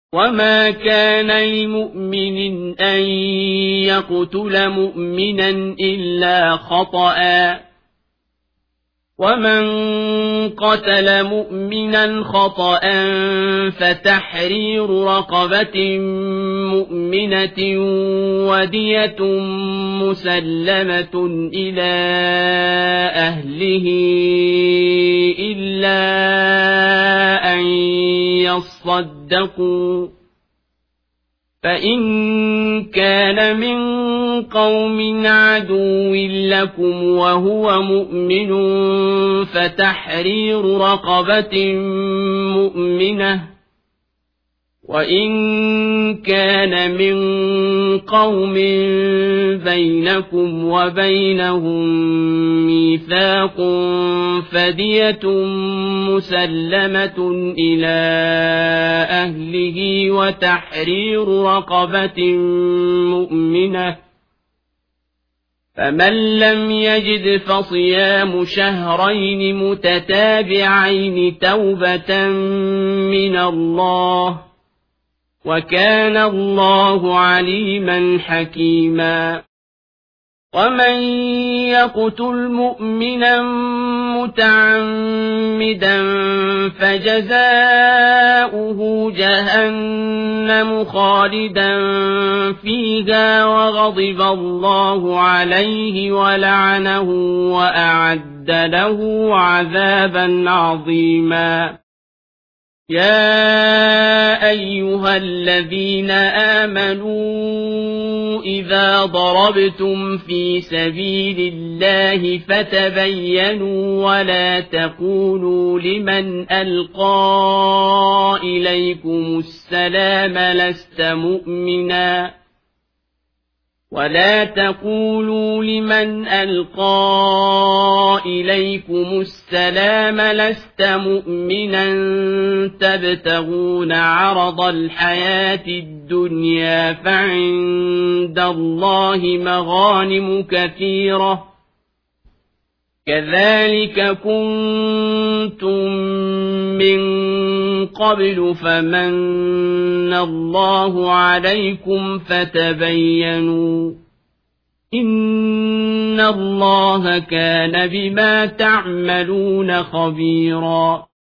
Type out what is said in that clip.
وما كان لمؤمن أن يقتل مؤمنا إلا خطأ ومن قتل مؤمنا خطأ فتحرير رقبة مؤمنة ودية مسلمة إلى أهله إلا أن يصدقوا فإن كان من قوم عدو لكم وهو مؤمن فتحرير رقبة مؤمنة وإن كان من قوم بينكم وبينهم ميثاق فدية مسلمة إلى أهله وتحرير رقبة مؤمنة فمن لم يجد فصيام شهرين متتابعين توبة من الله وكان الله عليما حكيما ومن يقتل مؤمنا متعمدا فجزاؤه جهنم خالدا فيها وغضب الله عليه ولعنه وأعد له عذابا عظيما يا أيها الذين آمنوا إذا ضربتم في سبيل الله فتبينوا ولا تقولوا لمن ألقى إليكم السلام لست مؤمنا ولا تقولوا لمن ألقى إليكم السلام لست مؤمنا تبتغون عرض الحياة الدنيا فعند الله مغانم كثيرة كذلك كنتم من قبل فمن الله عليكم فتبينوا إن الله كان بما تعملون خبيرا